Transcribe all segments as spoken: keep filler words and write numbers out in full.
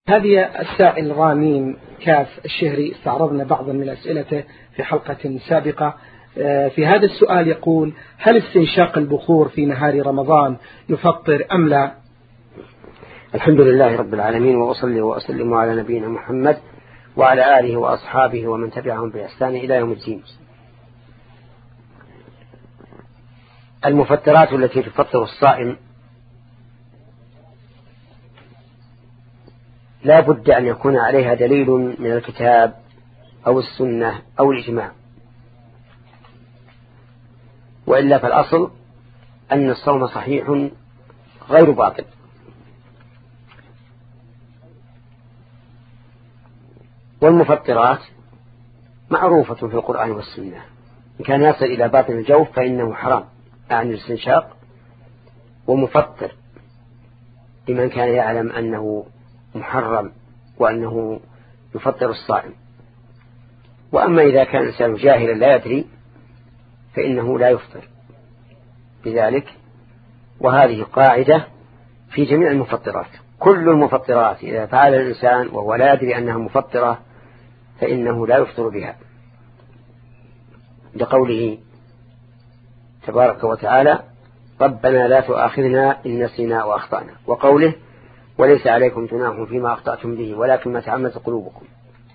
هذه السائل رامين كاف الشهري استعرضنا بعضا من أسئلته في حلقة سابقة. في هذا السؤال يقول: هل استنشاق البخور في نهار رمضان يفطر أم لا؟ الحمد لله رب العالمين، وأصلي وأسلم على نبينا محمد وعلى آله وأصحابه ومن تبعهم بإحسان إلى يوم الدين. المفطرات التي تفطر الصائم لا بد أن يكون عليها دليل من الكتاب أو السنة أو الإجماع، وإلا فالأصل أن الصوم صحيح غير باطل. والمفطرات معروفة في القرآن والسنة، إن كان يصل إلى باطن الجوف فإنه حرام عن الاستنشاق، ومفطر لمن كان يعلم أنه محرم وأنه يفطر الصائم. وأما إذا كان الإنسان جاهلا لا يدري فإنه لا يفطر بذلك. وهذه قاعدة في جميع المفطرات، كل المفطرات إذا فعل الإنسان وهو لا يدري أنها مفطرة فإنه لا يفطر بها، لقوله تبارك وتعالى: ربنا لا تؤاخذنا إن نسينا وأخطأنا، وقوله: وليس عليكم جناح فيما أخطأتم به ولكن ما تعمدت قلوبكم.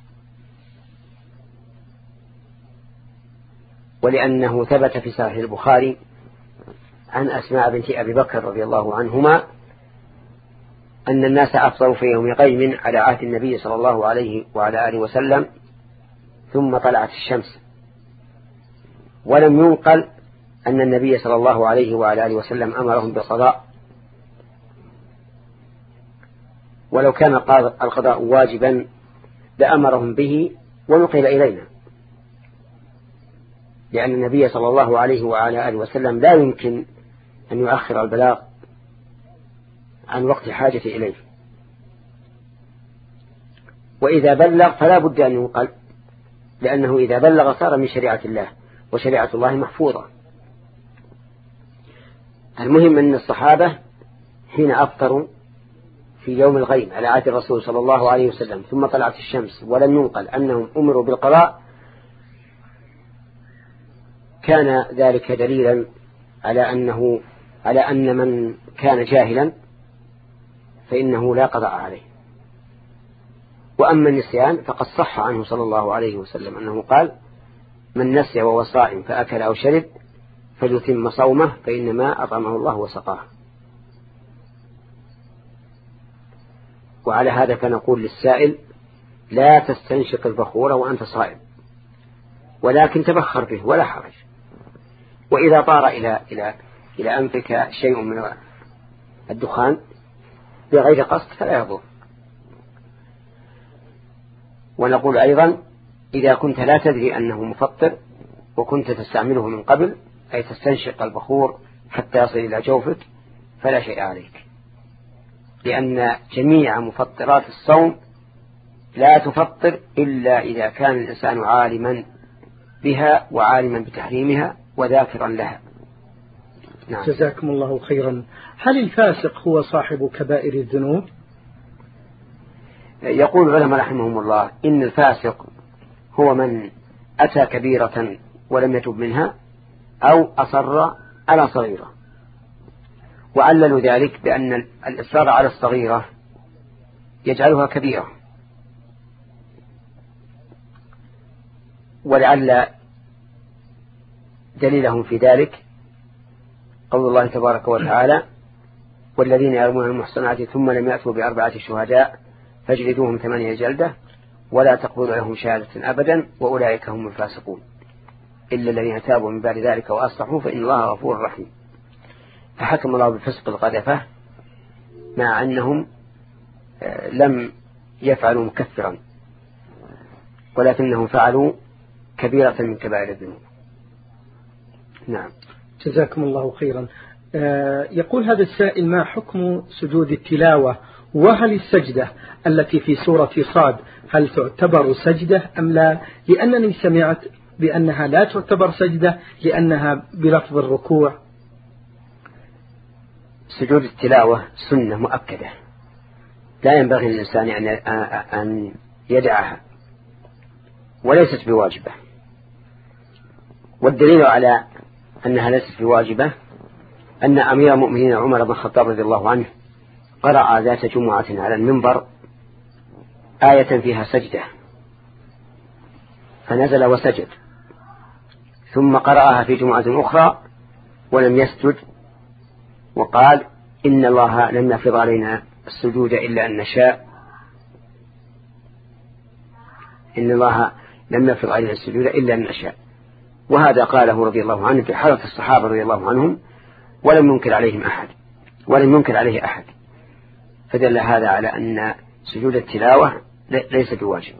ولأنه ثبت في صحيح البخاري عن أسماء بنت أبي بكر رضي الله عنهما أن الناس أفطروا في يوم غيم على عهد النبي صلى الله عليه وعلى آله وسلم، ثم طلعت الشمس، ولم ينقل أن النبي صلى الله عليه وعلى آله وسلم أمرهم بالقضاء، ولو كان القضاء واجبا لأمرهم به ونقل إلينا، لأن النبي صلى الله عليه وعلى آله وسلم لا يمكن أن يؤخر البلاغ عن وقت حاجة إليه، وإذا بلغ فلا بد أن ينقل، لأنه إذا بلغ صار من شريعة الله، وشريعة الله محفوظة. المهم أن الصحابة حين أفطروا في يوم الغيم على عهد الرسول صلى الله عليه وسلم ثم طلعت الشمس ولم ينقل أنهم أمروا بالقضاء، كان ذلك دليلا على أنه على أن من كان جاهلا فإنه لا قضاء عليه. وأما النسيان فقد صح عنه صلى الله عليه وسلم أنه قال: من نسي وهو صائم فأكل أو شرب فليتم صومه فإنما أطعمه الله وسقاه. وعلى هذا فنقول للسائل: لا تستنشق البخور وأنت صائم، ولكن تبخر به ولا حرج. وإذا طار إلى إلى إلى أنفك شيء من الدخان بغير قصد فلا يضر. ونقول أيضا: إذا كنت لا تدري أنه مفطر وكنت تستعمله من قبل، أي تستنشق البخور حتى يصل إلى جوفك، فلا شيء عليك، لأن جميع مفطرات الصوم لا تفطر إلا إذا كان الإنسان عالما بها وعالما بتحريمها وذاكرا لها. نعم. جزاكم الله خيرا. هل الفاسق هو صاحب كبائر الذنوب؟ يقول العلماء رحمهم الله: إن الفاسق هو من أتى كبيرة ولم يتب منها، أو أصر على صغيرة، وعللوا ذلك بأن الإصرار على الصغيرة يجعلها كبيرة. ولعل دليلهم في ذلك قول الله تبارك وتعالى: والذين يرمون المحصنات ثم لم يأتوا بأربعة شهداء فاجلدوهم ثمانية جلدة ولا تقبلوا لهم شهادة أبدا وأولئك هم الفاسقون إلا الذين تابوا من بعد ذلك وأصلحوا فإن الله غفور رحيم. فحكم الله بالفسق القذفة مع أنهم لم يفعلوا مكفرا، ولكنهم فعلوا كبيرة من كبائر الذنوب. نعم. جزاكم الله خيرا. يقول هذا السائل: ما حكم سجود التلاوة؟ وهل السجدة التي في سورة صاد هل تعتبر سجدة أم لا؟ لأنني سمعت بأنها لا تعتبر سجدة لأنها بلفظ الركوع. سجود التلاوة سنة مؤكدة لا ينبغي للإنسان أن يدعها وليست بواجبة. والدليل على أنها ليست بواجبة أن أمير المؤمنين عمر بن الخطاب رضي الله عنه قرأ ذات جمعة على المنبر آية فيها سجدة فنزل وسجد، ثم قرأها في جمعة أخرى ولم يسجد وقال إن الله لم يفرض علينا السجود إلا أن نشاء إن الله لم يفرض علينا السجود إلا أن نشاء. وهذا قاله رضي الله عنه في حضرة الصحابة رضي الله عنهم ولم ينكر عليهم أحد ولم ينكر عليه أحد، فدل هذا على أن سجود التلاوة ليس بواجب.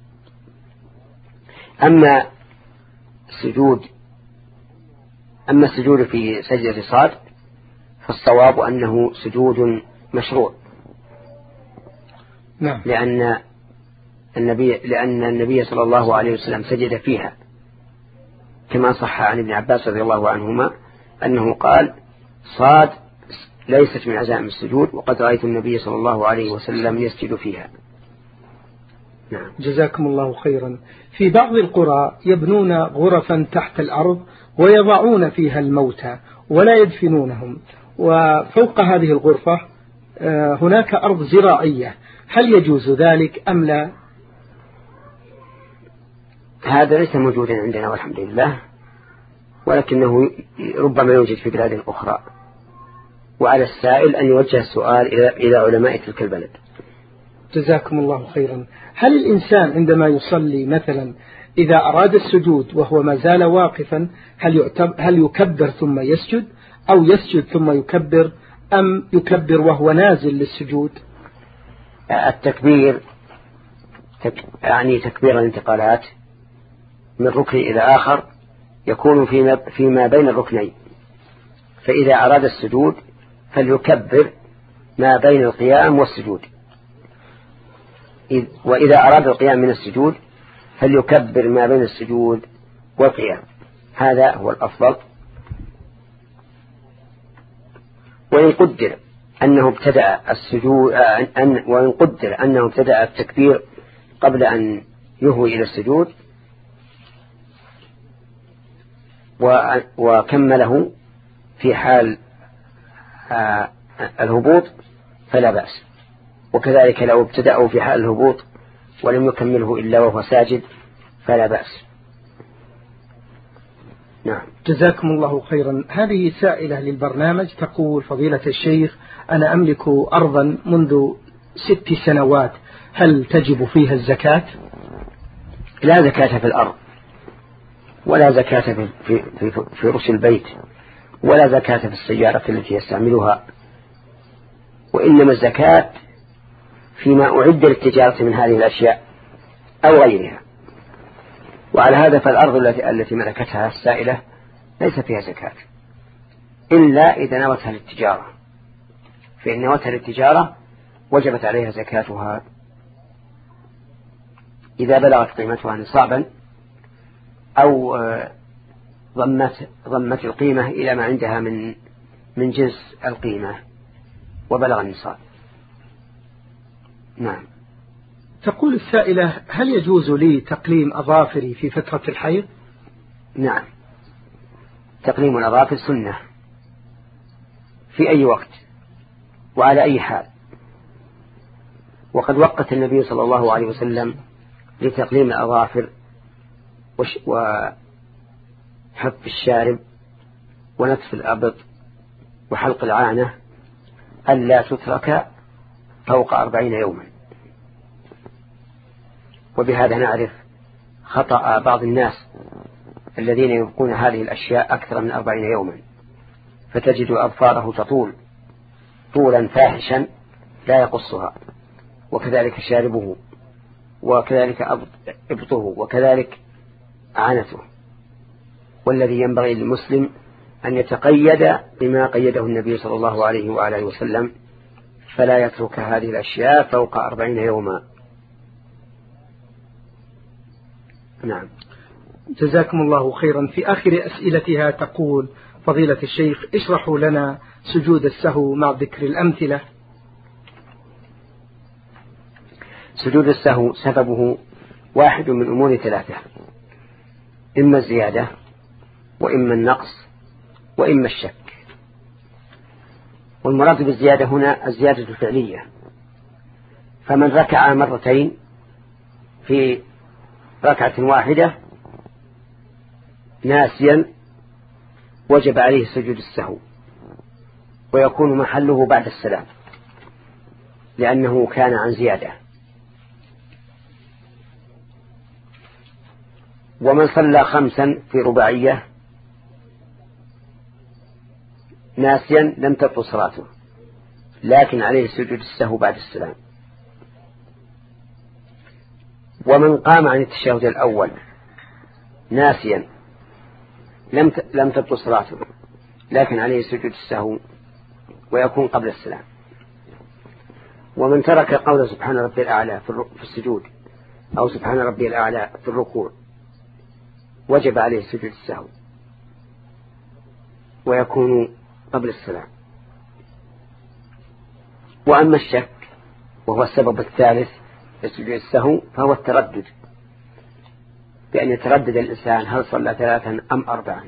أما السجود أما السجود في سجدة صاد فالصواب أنه سجود مشروع، نعم. لأن النبي لأن النبي صلى الله عليه وسلم سجد فيها كما صح عن ابن عباس رضي الله عنهما أنه قال صاد ليست من عزائم السجود وقد رأيت النبي صلى الله عليه وسلم يسجد فيها. نعم. جزاكم الله خيرا. في بعض القرى يبنون غرفا تحت الأرض ويضعون فيها الموتى ولا يدفنونهم، وفوق هذه الغرفة هناك أرض زراعية، هل يجوز ذلك أم لا؟ هذا ليس موجودا عندنا والحمد لله، ولكنه ربما يوجد في بلاد أخرى، وعلى السائل أن يوجه السؤال إلى علماء تلك البلد. جزاكم الله خيرا. هل الإنسان عندما يصلي مثلا إذا أراد السجود وهو ما زال واقفا هل, هل يكبر ثم يسجد أو يسجد ثم يكبر أم يكبر وهو نازل للسجود؟ التكبير تك يعني تكبير الانتقالات من ركن إلى آخر يكون فيما, فيما بين الركنين، فإذا أراد السجود فليكبر ما بين القيام والسجود، وإذا أراد القيام من السجود فليكبر ما بين السجود والقيام، هذا هو الأفضل. وإن قدر أنه ابتدأ السجود أن وإن قدر أنه ابتدأ التكبير قبل أن يهوي إلى السجود وكمله في حال الهبوط فلا بأس، وكذلك لو ابتدأوا في حال الهبوط ولم يكمله إلا وهو ساجد فلا بأس. نعم. جزاكم الله خيرا. هذه سائلة للبرنامج تقول فضيلة الشيخ أنا أملك أرضا منذ ست سنوات، هل تجب فيها الزكاة؟ لا زكاة في الأرض، ولا زكاة في, في, في, في رش البيت، ولا زكاة في السيارة التي يستعملها، وإنما الزكاة فيما أعد للتجارة من هذه الأشياء أو غيرها. وعلى هذا فالأرض التي, التي ملكتها السائلة ليس فيها زكاة إلا إذا نوتها للتجارة، فإن نوتها للتجارة وجبت عليها زكاتها إذا بلغت قيمتها نصابا أو ضمت, ضمت القيمة إلى ما عندها من, من جنس القيمة وبلغ النصاب. نعم. تقول السائلة هل يجوز لي تقليم أظافري في فترة الحيض؟ نعم، تقليم الأظافر سنة في أي وقت وعلى أي حال، وقد وقت النبي صلى الله عليه وسلم لتقليم الأظافر وحف الشارب ونتف الأبط وحلق العانة ألا تترك فوق أربعين يوما. وبهذا نعرف خطأ بعض الناس الذين يبقون هذه الأشياء أكثر من أربعين يوما، فتجد أظفاره تطول طولا فاحشا لا يقصها، وكذلك شاربه، وكذلك إبطه، وكذلك عنته. والذي ينبغي للمسلم أن يتقيد بما قيده النبي صلى الله عليه وآله وسلم، فلا يترك هذه الأشياء فوق أربعين يوما. نعم. جزاكم الله خيرا. في آخر أسئلتها تقول فضيلة الشيخ اشرحوا لنا سجود السهو مع ذكر الأمثلة. سجود السهو سببه واحد من أمور ثلاثة: إما الزيادة، وإما النقص، وإما الشك. والمراد بالزيادة هنا الزيادة الفعلية، فمن ركع مرتين في ركعة واحدة ناسيا وجب عليه سجود السهو، ويكون محله بعد السلام لأنه كان عن زيادة. ومن صلى خمسا في رباعية ناسيا لم تبطل صلاته، لكن عليه سجود السهو بعد السلام. ومن قام عن التشهد الأول ناسيا لم لم تبطل صلاته، لكن عليه سجود السهو ويكون قبل السلام. ومن ترك قول سبحان ربي الأعلى في السجود أو سبحان ربي الأعلى في الركوع وجب عليه سجود السهو ويكون قبل السلام. وأما الشك وهو السبب الثالث لسجود السهو فهو التردد، بأن يتردد الإنسان هل صلى ثلاثا أم أربعا.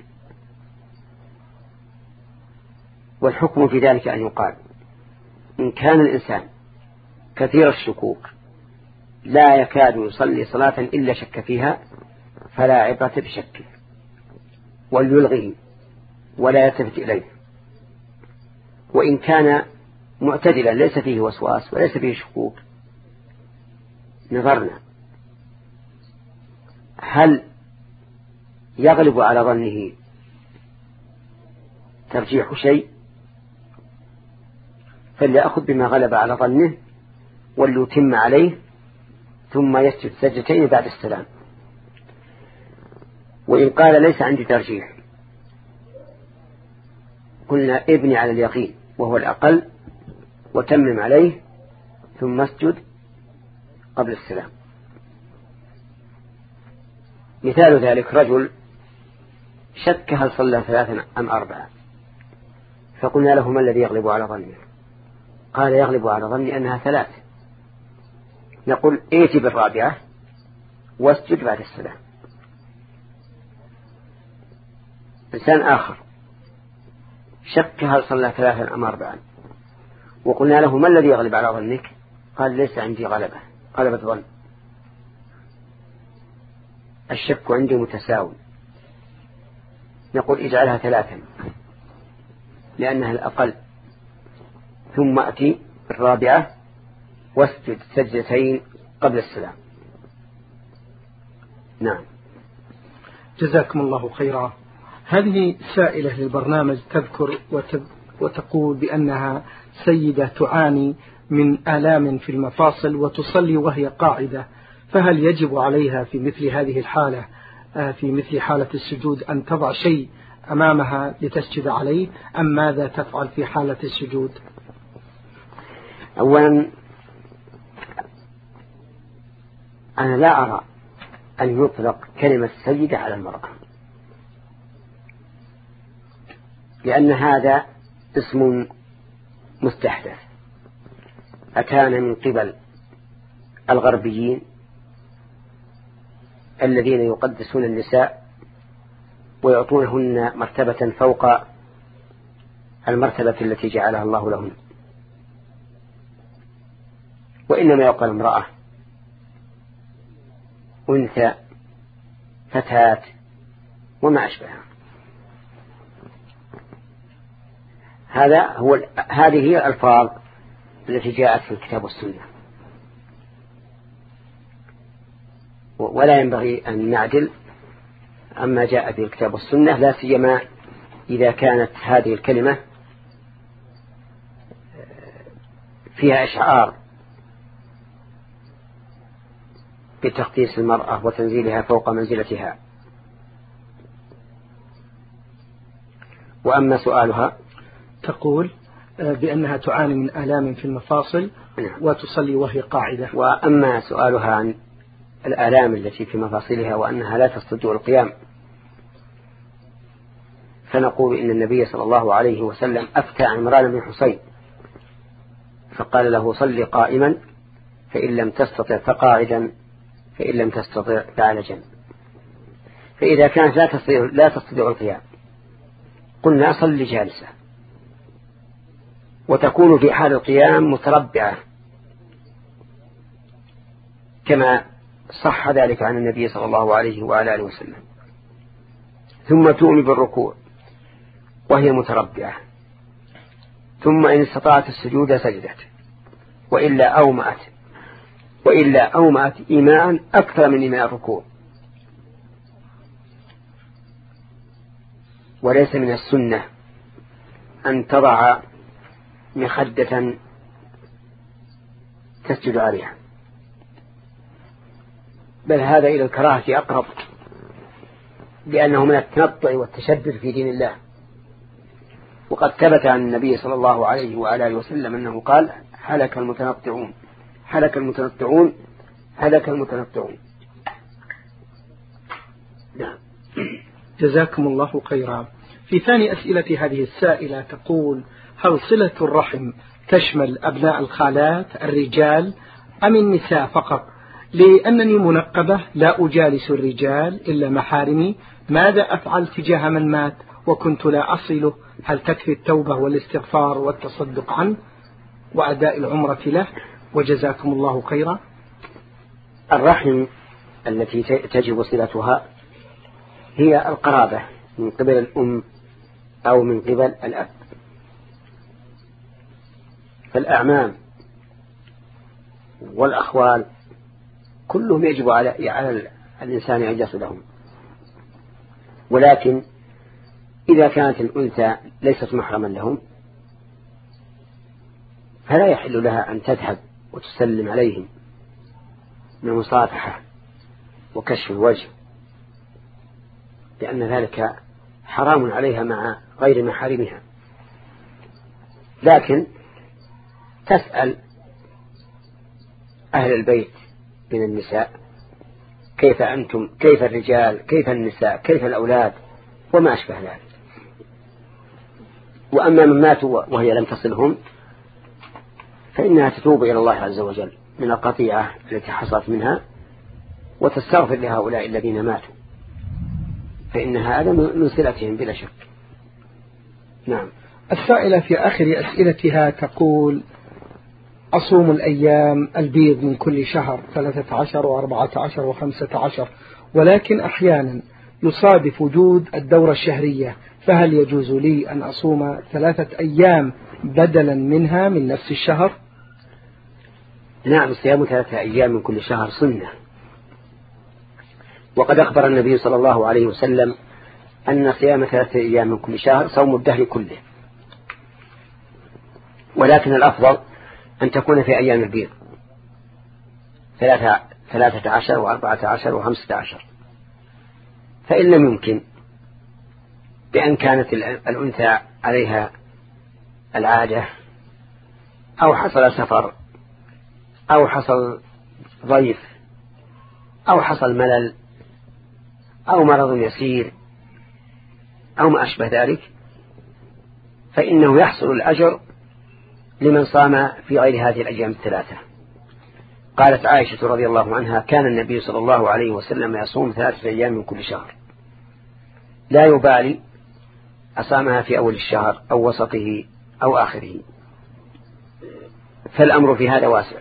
والحكم في ذلك أن يقال: إن كان الإنسان كثير الشكوك لا يكاد يصلي صلاة إلا شك فيها فلا عبرة بشكه، وليلغه ولا يلتفت إليه. وإن كان معتدلا ليس فيه وسواس وليس فيه شكوك نظرنا هل يغلب على ظنه ترجيح شيء، فليأخذ بما غلب على ظنه وليتم عليه ثم يسجد سجدتين بعد السلام. وإن قال ليس عندي ترجيح قلنا ابني على اليقين وهو الأقل وتمم عليه ثم اسجد قبل السلام. مثال ذلك: رجل شك هل صلى ثلاثا أم أربعة، فقلنا له: ما الذي يغلب على ظنه؟ قال: يغلب على ظني أنها ثلاث. نقول: ائت بالرابعة واسجد بعد السلام. إنسان آخر شك هل صلى ثلاثا أم أربعا، وقلنا له: ما الذي يغلب على ظنك؟ قال: ليس عندي غلبة، غلبة ظن، الشك عندي متساوي. نقول: اجعلها ثلاثا لأنها الأقل، ثم أتي بالرابعة واسجد سجدتين قبل السلام. نعم. جزاكم الله خيرا. هذه سائلة للبرنامج تذكر وتقول بأنها سيدة تعاني من آلام في المفاصل وتصلي وهي قاعدة، فهل يجب عليها في مثل هذه الحالة في مثل حالة السجود أن تضع شيء أمامها لتسجد عليه، أم ماذا تفعل في حالة السجود؟ أولا أنا لا أرى أن يطلق كلمة سيدة على المرأة، لأن هذا اسم مستحدث أتانا من قبل الغربيين الذين يقدسون النساء ويعطونهن مرتبة فوق المرتبة التي جعلها الله لهن، وإنما يقال امرأة، أنثى، فتاة، وما أشبهها. هذا هو هذه هي الألفاظ التي جاءت في الكتاب والسنة، ولا ينبغي أن نعدل عما جاء في الكتاب والسنة، لا سيما إذا كانت هذه الكلمة فيها إشعار بتقديس المرأة وتنزيلها فوق منزلتها. وأما سؤالها تقول بأنها تعاني من آلام في المفاصل وتصلي وهي قاعدة. وأما سؤالها عن الآلام التي في مفاصلها وأنها لا تستطيع القيام، فنقول إن النبي صلى الله عليه وسلم أفتى عمران بن حسين فقال له: صل قائما فإن لم تستطع فقاعدا فإن لم تستطع فعلى جنب. فإذا كانت لا تستطيع لا تستطيع القيام قلنا صل جالسة، وتكون في حال القيام متربعة كما صح ذلك عن النبي صلى الله عليه وعلى آله وسلم، ثم تؤمن بالركوع وهي متربعة، ثم إن استطاعت السجود سجدت، وإلا أومأت وإلا أومأت إيماء أكثر من إيماء الركوع. وليس من السنة أن تضع مخدة تسجد عليها، بل هذا إلى الكراهة أقرب، لأنه من التنطع والتشدد في دين الله. وقد ثبت عن النبي صلى الله عليه وعلى آله وسلم أنه قال: هلك المتنطعون هلك المتنطعون هلك المتنطعون. نعم. جزاكم الله خيرا. في ثاني أسئلة هذه السائلة تقول: هل صلة الرحم تشمل أبناء الخالات الرجال أم النساء فقط؟ لأنني منقبة لا أجالس الرجال إلا محارمي، ماذا أفعل تجاه من مات وكنت لا أصله؟ هل تكفي التوبة والاستغفار والتصدق عنه وأداء العمرة له؟ وجزاكم الله خيرا. الرحم التي تجب صلتها هي القرابة من قبل الأم أو من قبل الأب، فالأعمام والأخوال كلهم يجب على على الإنسان أن يصلهم. ولكن إذا كانت الأنثى ليست محرما لهم فلا يحل لها أن تذهب وتسلم عليهم من مصافحة وكشف الوجه، لأن ذلك حرام عليها مع غير محارمها. لكن تسأل أهل البيت من النساء: كيف أنتم، كيف الرجال، كيف النساء، كيف الأولاد، وما أشبه ذلك. وأما من ماتوا وهي لم تصلهم فإنها تتوب إلى الله عز وجل من القطيعة التي حصلت منها وتستغفر لهؤلاء الذين ماتوا، فإن هذا من صلتهم بلا شك. نعم. السائلة في آخر أسئلتها تقول: أصوم الأيام البيض من كل شهر ثلاثة عشر وأربعة عشر وخمسة عشر، ولكن أحيانا يصادف وجود الدورة الشهرية، فهل يجوز لي أن أصوم ثلاثة أيام بدلا منها من نفس الشهر؟ نعم، صيام ثلاثة أيام من كل شهر سنة، وقد أخبر النبي صلى الله عليه وسلم أن صيام ثلاثة أيام من كل شهر صوم الدهر كله، ولكن الأفضل أن تكون في أيام البيض ثلاثة, ثلاثة عشر وأربعة عشر وخمسة عشر. فإن لم يمكن بأن كانت الأنثى عليها العادة أو حصل سفر أو حصل ضيف أو حصل ملل أو مرض يسير أو ما أشبه ذلك، فإنه يحصل الأجر لمن صام في غير هذه الأيام الثلاثة. قالت عائشة رضي الله عنها: كان النبي صلى الله عليه وسلم يصوم ثلاثة أيام من كل شهر، لا يبالي أصامها في أول الشهر أو وسطه أو آخره، فالأمر في هذا واسع.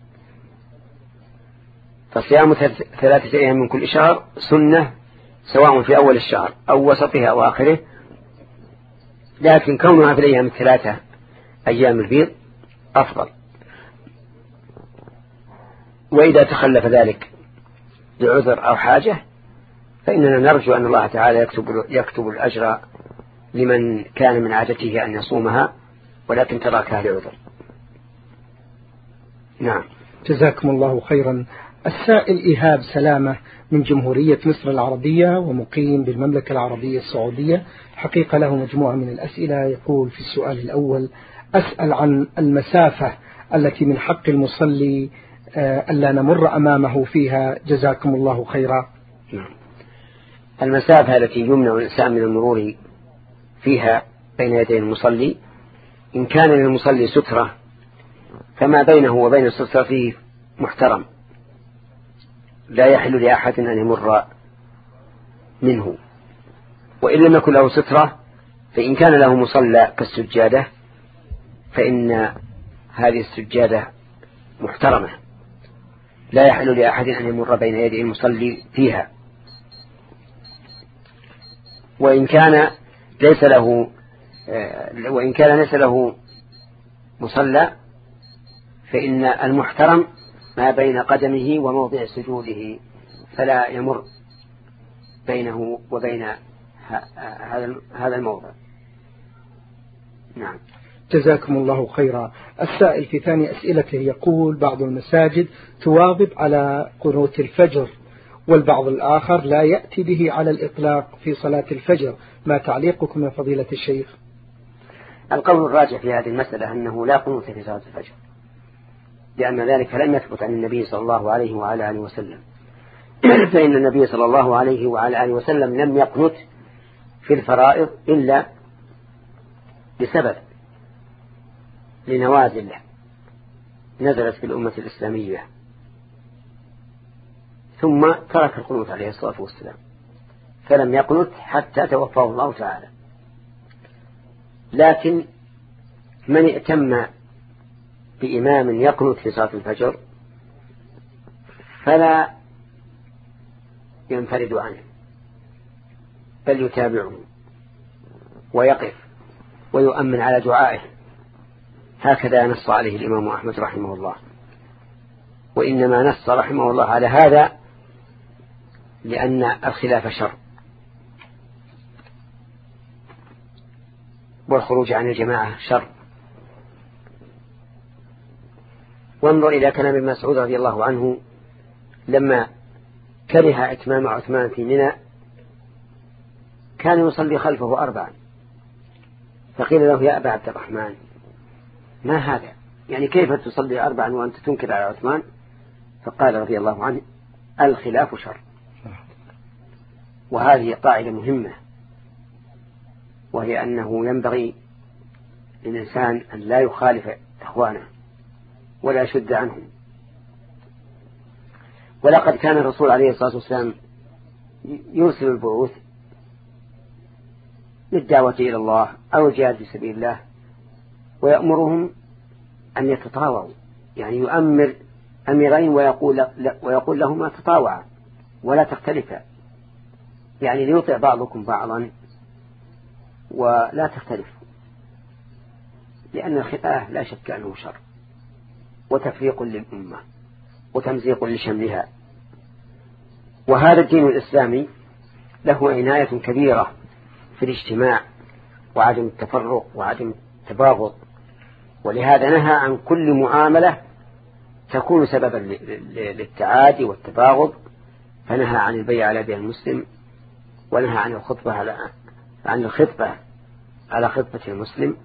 فصيام ثلاثة أيام من كل شهر سنة سواء في أول الشهر أو وسطه أو آخره، لكن كونها في الأيام الثلاثة أيام البيض أفضل. وإذا تخلف ذلك لعذر أو حاجة فإننا نرجو أن الله تعالى يكتب, يكتب الأجر لمن كان من عادته أن يصومها ولكن تركها لعذر. نعم. جزاكم الله خيرا. السائل إيهاب سلامة من جمهورية مصر العربية ومقيم بالمملكة العربية السعودية، حقيقة له مجموعة من الأسئلة. يقول في السؤال الأول: أسأل عن المسافة التي من حق المصلي ألا نمر أمامه فيها، جزاكم الله خيرا. نعم. المسافة التي يمنع الإنسان من المرور فيها بين يدي المصلي، إن كان للمصلي سترة فما بينه وبين السترة محترم لا يحل لأحد أن يمر منه، وإن لم يكن له سترة فإن كان له مصلى كالسجادة فإن هذه السجادة محترمة لا يحل لأحد أن يمر بين يدي المصلي فيها. وإن كان ليس له وإن كان ليس له مصلى فإن المحترم ما بين قدمه وموضع سجوده فلا يمر بينه وبين هذا الموضع. نعم. جزاكم الله خيرا. السائل في ثاني أسئلته يقول: بعض المساجد تواظب على قنوت الفجر والبعض الآخر لا يأتي به على الإطلاق في صلاة الفجر، ما تعليقكم يا فضيلة الشيخ؟ القول الراجح في هذه المسألة أنه لا قنوت في صلاة الفجر، لأن ذلك لم يثبت عن النبي صلى الله عليه وعلى آله وسلم. فإن النبي صلى الله عليه وعلى آله وسلم لم يقنت في الفرائض إلا لسبب، لنوازل نزلت في الأمة الإسلامية، ثم ترك القنوت عليه الصلاة والسلام، فلم يقنت حتى توفاه الله تعالى. لكن من ائتم بإمام يقنت في صلاة الفجر فلا ينفرد عنه، بل يتابعه ويقف ويؤمن على دعائه، هكذا نص عليه الإمام أحمد رحمه الله. وإنما نص رحمه الله على هذا لأن الخلاف شر، والخروج عن الجماعة شر. وانظر إلى كلام ابن مسعود رضي الله عنه لما كره إتمام عثمان في منى كان يصلي خلفه أربعا، فقيل له: يا أبا عبد الرحمن، ما هذا؟ يعني كيف تصلي أربعا وأنت تنكر على عثمان؟ فقال رضي الله عنه: الخلاف شر. وهذه قاعدة مهمة، وهي أنه ينبغي للإنسان أن لا يخالف إخوانه ولا يشد عنهم. ولقد كان الرسول عليه الصلاة والسلام يرسل البعوث للدعوة إلى الله أو الجهاد في سبيل الله، ويأمرهم أن يتطاوعوا، يعني يؤمر أميرين ويقول, ويقول لهما تطاوعا ولا تختلفا، يعني ليطع بعضكم بعضا ولا تختلفوا، لأن الخلاف لا شك أنه شر وتفريق للأمة وتمزيق لشملها. وهذا الدين الإسلامي له عناية كبيرة في الاجتماع وعدم التفرق وعدم التباغض، ولهذا نهى عن كل معاملة تكون سببا للتعادي والتباغض، فنهى عن البيع على بيع المسلم، ونهى عن الخطبة على عن الخطبة على خطبة المسلم،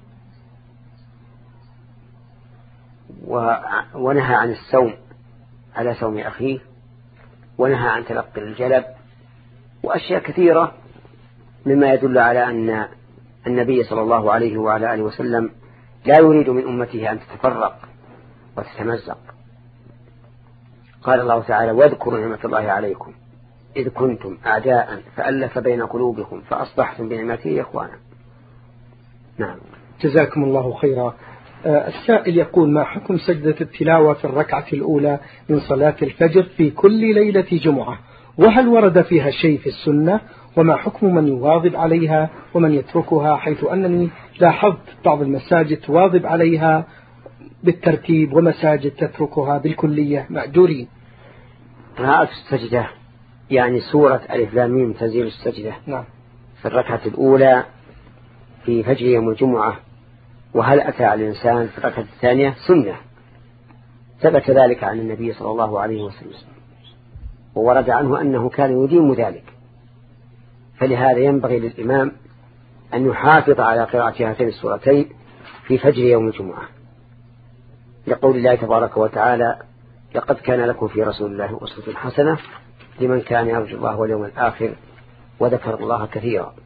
ونهى عن السوم على سوم أخيه، ونهى عن تلقي الجلب، وأشياء كثيرة مما يدل على أن النبي صلى الله عليه وعلى آله وسلم لا يريد من أمته أن تتفرق وتتمزق. قال الله تعالى: واذكروا نعمة الله عليكم إذ كنتم أعداء فألف بين قلوبكم فأصبحتم بنعمته إخوانا. نعم. جزاكم الله خيرا. السائل يقول: ما حكم سجدة التلاوة في الركعة الأولى من صلاة الفجر في كل ليلة جمعة، وهل ورد فيها شيء في السنة، وما حكم من يواظب عليها ومن يتركها، حيث أنني لاحظت بعض المساجد تواظب عليها بالترتيب ومساجد تتركها بالكلية مأجورين؟ قراءة السجدة يعني سورة ألف لام ميم تنزيل السجدة نعم. في الركعة الأولى في فجر يوم الجمعة، وهل أتى على الإنسان في الركعة الثانية سنة، ثبت ذلك عن النبي صلى الله عليه وسلم، وورد عنه أنه كان يديم ذلك، فلهذا ينبغي للإمام أن يحافظ على قراءة هاتين السورتين في فجر يوم الجمعة، لقول الله تبارك وتعالى: لقد كان لكم في رسول الله أسوة حسنة لمن كان يرجو الله واليوم الآخر وذكر الله كثيرا.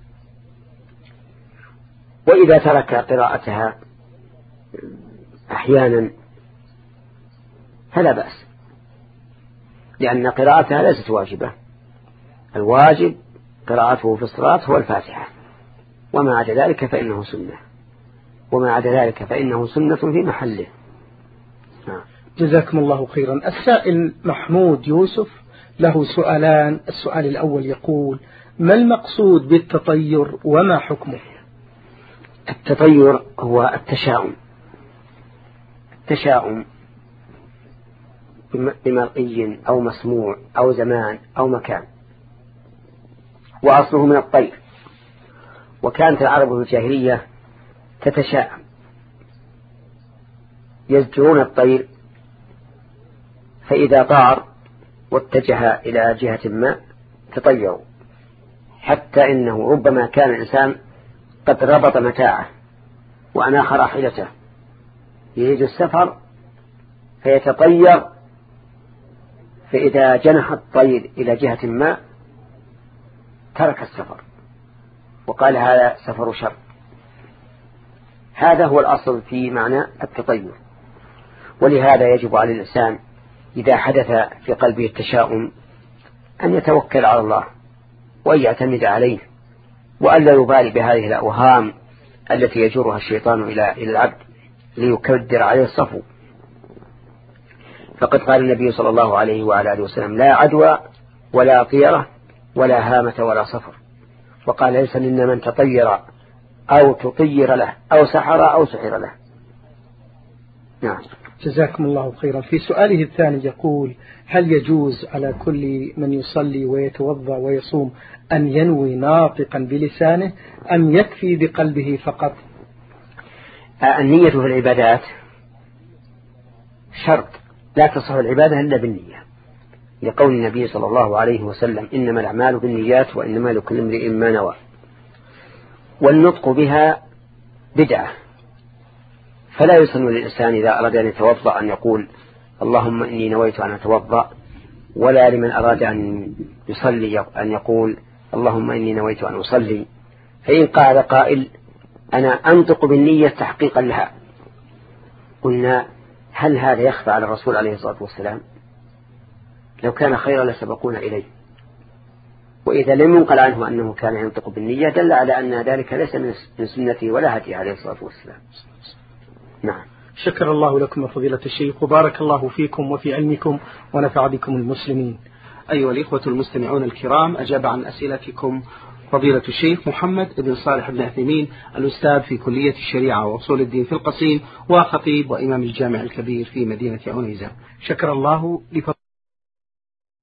وإذا ترك قراءتها أحيانا فلا بأس، لأن قراءتها ليست واجبة. الواجب قراءته في الصلاة هو الفاتحة، وما عدا ذلك فإنه سنة، وما عدا ذلك فإنه سنة في محله. جزاكم الله خيرا. السائل محمود يوسف له سؤالان. السؤال الأول يقول: ما المقصود بالتطير وما حكمه؟ التطير هو التشاؤم، التشاؤم بمرئي أو مسموع أو زمان أو مكان، وأصله من الطير. وكانت العرب في الجاهلية تتشاءم، يزجرون الطير، فإذا طار واتجه إلى جهة ما تطيروا، حتى إنه ربما كان الإنسان قد ربط متاعه وأناخ راحلته يريد السفر فيتطير، فإذا جنح الطير إلى جهة ما ترك السفر وقال هذا سفر شر. هذا هو الأصل في معنى التطير. ولهذا يجب على الإنسان إذا حدث في قلبه التشاؤم أن يتوكل على الله وأن يعتمد عليه، وأن لا يبالي بهذه الأوهام التي يجرها الشيطان إلى إلى العبد ليكدر عليه الصفو. فقد قال النبي صلى الله عليه وعلى آله وسلم: لا عدوى ولا طيرة ولا هامة ولا صفر. وقال: ليس منا من تطير أو تطير له أو سحر أو سحر له. نعم. جزاكم الله خيرا. في سؤاله الثاني يقول: هل يجوز على كل من يصلي ويتوضأ ويصوم أن ينوي ناطقا بلسانه أم يكفي بقلبه فقط؟ النية في العبادات شرط، لا تصح العبادة إلا بالنية، لقول النبي صلى الله عليه وسلم: إنما الأعمال بالنيات وإنما لكل امرئ ما نوى. والنطق بها بدعة، فلا يسن للإنسان إذا أراد أن يتوضأ أن يقول اللهم إني نويت أن أتوضأ، ولا لمن أراد أن يصلي أن يقول اللهم إني نويت أن أصلي. فإن قال قائل أنا أنطق بالنية تحقيقا لها، قلنا هل هذا يخفى على الرسول عليه الصلاة والسلام؟ لو كان خيرا لسبقونا إليه. وإذا لم ينقل عنه أنه كان ينطق بالنية دل على أن ذلك ليس من سنته ولا هدي عليه الصلاة والسلام. نعم. شكر الله لكم فضيلة الشيخ، وبارك الله فيكم وفي علمكم ونفع بكم المسلمين. أيها الإخوة المستمعون الكرام، أجاب عن أسئلتكم فضيلة الشيخ محمد بن صالح بن عثيمين، الأستاذ في كلية الشريعة وأصول الدين في القصيم، وخطيب وإمام الجامع الكبير في مدينة عنيزة. شكر الله لفضيلة